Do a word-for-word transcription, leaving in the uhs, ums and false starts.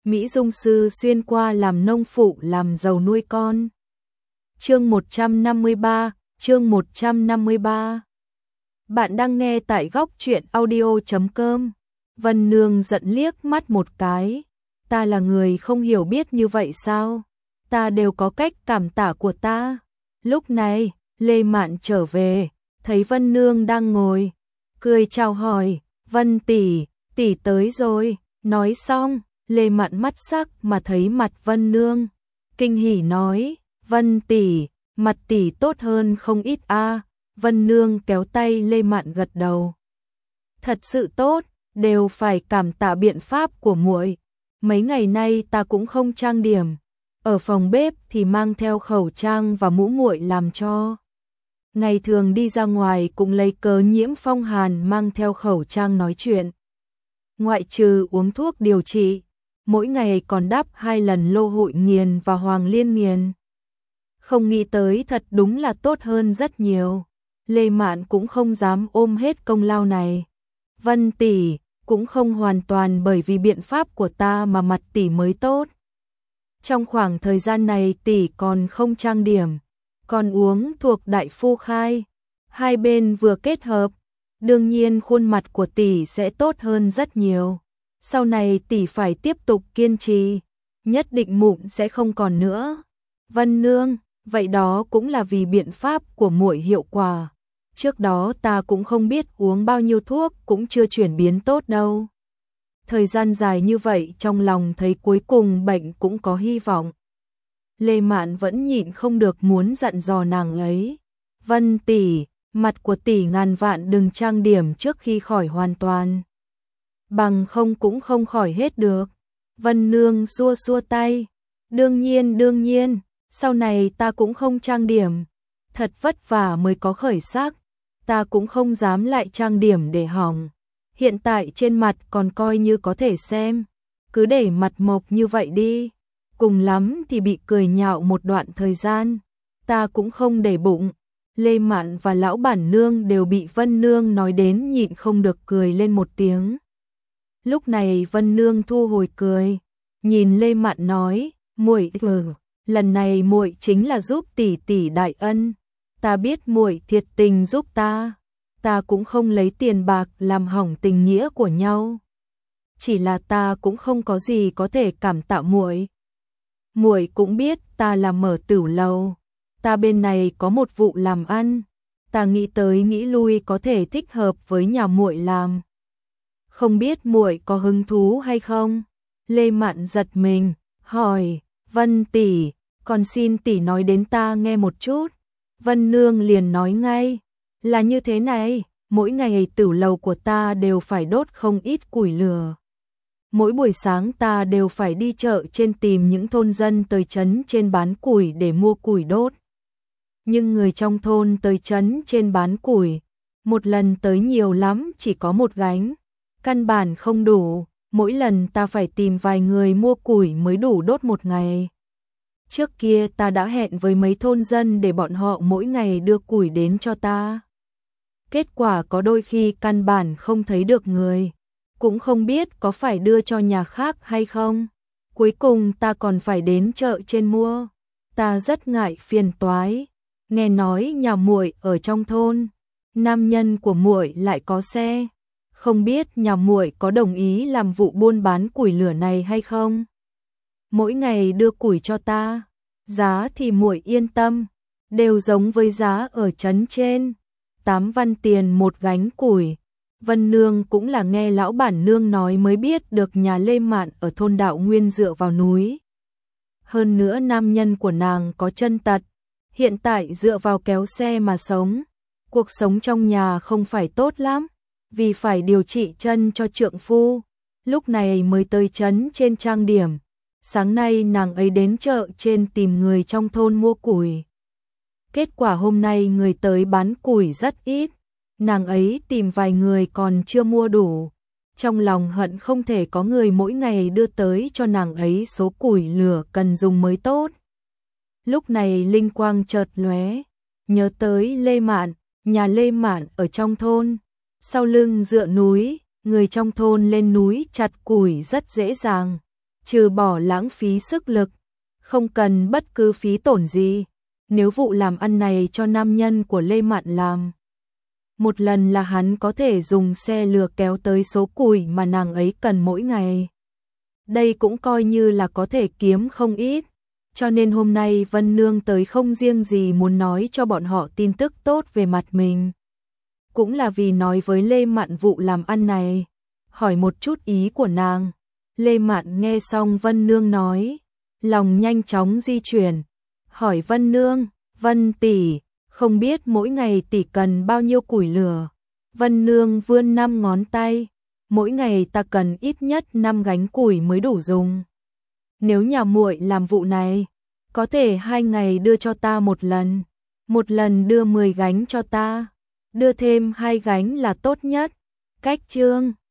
Mỹ Dung sư xuyên qua làm nông phụ làm giàu nuôi con. Chương một trăm năm mươi ba, chương một trăm năm mươi ba. Bạn đang nghe tại góc truyện audio chấm com. Vân Nương giận liếc mắt một cái. Ta là người không hiểu biết như vậy sao? Ta đều có cách cảm tả của ta. Lúc này, Lê Mạn trở về, thấy Vân Nương đang ngồi, cười chào hỏi, Vân tỷ, tỷ tới rồi. Nói xong, Lê Mạn mắt sắc mà thấy mặt Vân Nương, kinh hỉ nói, Vân tỷ, mặt tỷ tốt hơn không ít a. Vân Nương kéo tay Lê Mạn gật đầu. Thật sự tốt, đều phải cảm tạ biện pháp của muội. Mấy ngày nay ta cũng không trang điểm, ở phòng bếp thì mang theo khẩu trang và mũ muội làm cho. Ngày thường đi ra ngoài cũng lấy cớ nhiễm phong hàn mang theo khẩu trang nói chuyện. Ngoại trừ uống thuốc điều trị, mỗi ngày còn đắp hai lần lô hội nghiền và hoàng liên nghiền. Không nghĩ tới thật đúng là tốt hơn rất nhiều. Lê Mạn cũng không dám ôm hết công lao này. Vân tỷ, cũng không hoàn toàn bởi vì biện pháp của ta mà mặt tỷ mới tốt. Trong khoảng thời gian này tỷ còn không trang điểm, còn uống thuộc đại phu khai. Hai bên vừa kết hợp, đương nhiên khuôn mặt của tỷ sẽ tốt hơn rất nhiều. Sau này tỷ phải tiếp tục kiên trì, nhất định mụn sẽ không còn nữa. Vân Nương, vậy đó cũng là vì biện pháp của muội hiệu quả. Trước đó ta cũng không biết uống bao nhiêu thuốc cũng chưa chuyển biến tốt đâu. Thời gian dài như vậy trong lòng thấy cuối cùng bệnh cũng có hy vọng. Lê Mạn vẫn nhịn không được muốn dặn dò nàng ấy. Vân tỷ, mặt của tỷ ngàn vạn đừng trang điểm trước khi khỏi hoàn toàn. Bằng không cũng không khỏi hết được. Vân Nương xua xua tay. Đương nhiên đương nhiên, sau này ta cũng không trang điểm. Thật vất vả mới có khởi sắc, ta cũng không dám lại trang điểm để hỏng. Hiện tại trên mặt còn coi như có thể xem, cứ để mặt mộc như vậy đi. Cùng lắm thì bị cười nhạo một đoạn thời gian, ta cũng không để bụng. Lê Mạn và lão bản nương đều bị Vân Nương nói đến nhịn không được cười lên một tiếng. Lúc này Vân Nương thu hồi cười, nhìn Lê Mạn nói, muội, ừ, lần này muội chính là giúp tỷ tỷ đại ân. Ta biết muội thiệt tình giúp ta, ta cũng không lấy tiền bạc làm hỏng tình nghĩa của nhau. Chỉ là ta cũng không có gì có thể cảm tạ muội. Muội cũng biết ta là mở tửu lầu, ta bên này có một vụ làm ăn, ta nghĩ tới nghĩ lui có thể thích hợp với nhà muội làm. Không biết muội có hứng thú hay không? Lê Mạn giật mình, hỏi, Vân tỷ, còn xin tỷ nói đến ta nghe một chút. Vân Nương liền nói ngay, là như thế này, mỗi ngày tửu lầu của ta đều phải đốt không ít củi lửa. Mỗi buổi sáng ta đều phải đi chợ trên tìm những thôn dân tới trấn trên bán củi để mua củi đốt. Nhưng người trong thôn tới trấn trên bán củi, một lần tới nhiều lắm chỉ có một gánh, căn bản không đủ, mỗi lần ta phải tìm vài người mua củi mới đủ đốt một ngày. Trước kia ta đã hẹn với mấy thôn dân để bọn họ mỗi ngày đưa củi đến cho ta. Kết quả có đôi khi căn bản không thấy được người, cũng không biết có phải đưa cho nhà khác hay không. Cuối cùng ta còn phải đến chợ trên mua. Ta rất ngại phiền toái. Nghe nói nhà muội ở trong thôn, nam nhân của muội lại có xe. Không biết nhà muội có đồng ý làm vụ buôn bán củi lửa này hay không? Mỗi ngày đưa củi cho ta, giá thì muội yên tâm, đều giống với giá ở trấn trên, tám văn tiền một gánh củi. Vân Nương cũng là nghe lão bản nương nói mới biết được nhà Lê Mạn ở thôn Đạo Nguyên dựa vào núi. Hơn nữa nam nhân của nàng có chân tật, hiện tại dựa vào kéo xe mà sống. Cuộc sống trong nhà không phải tốt lắm, vì phải điều trị chân cho trượng phu. Lúc này mới tới trấn trên trang điểm. Sáng nay nàng ấy đến chợ trên tìm người trong thôn mua củi. Kết quả hôm nay người tới bán củi rất ít. Nàng ấy tìm vài người còn chưa mua đủ. Trong lòng hận không thể có người mỗi ngày đưa tới cho nàng ấy số củi lửa cần dùng mới tốt. Lúc này linh quang chợt lóe, nhớ tới Lê Mạn, nhà Lê Mạn ở trong thôn. Sau lưng dựa núi, người trong thôn lên núi chặt củi rất dễ dàng. trừ bỏ lãng phí sức lực, không cần bất cứ phí tổn gì. Nếu vụ làm ăn này cho nam nhân của Lê Mạn làm, một lần là hắn có thể dùng xe lừa kéo tới số củi mà nàng ấy cần mỗi ngày. Đây cũng coi như là có thể kiếm không ít. Cho nên hôm nay Vân Nương tới không riêng gì muốn nói cho bọn họ tin tức tốt về mặt mình, cũng là vì nói với Lê Mạn vụ làm ăn này, hỏi một chút ý của nàng. Lê Mạn nghe xong Vân Nương nói, lòng nhanh chóng di chuyển, hỏi Vân Nương, Vân tỷ, không biết mỗi ngày tỷ cần bao nhiêu củi lửa? Vân Nương vươn năm ngón tay, mỗi ngày ta cần ít nhất năm gánh củi mới đủ dùng. Nếu nhà muội làm vụ này, có thể hai ngày đưa cho ta một lần, một lần đưa mười gánh cho ta, đưa thêm hai gánh là tốt nhất. Cách chương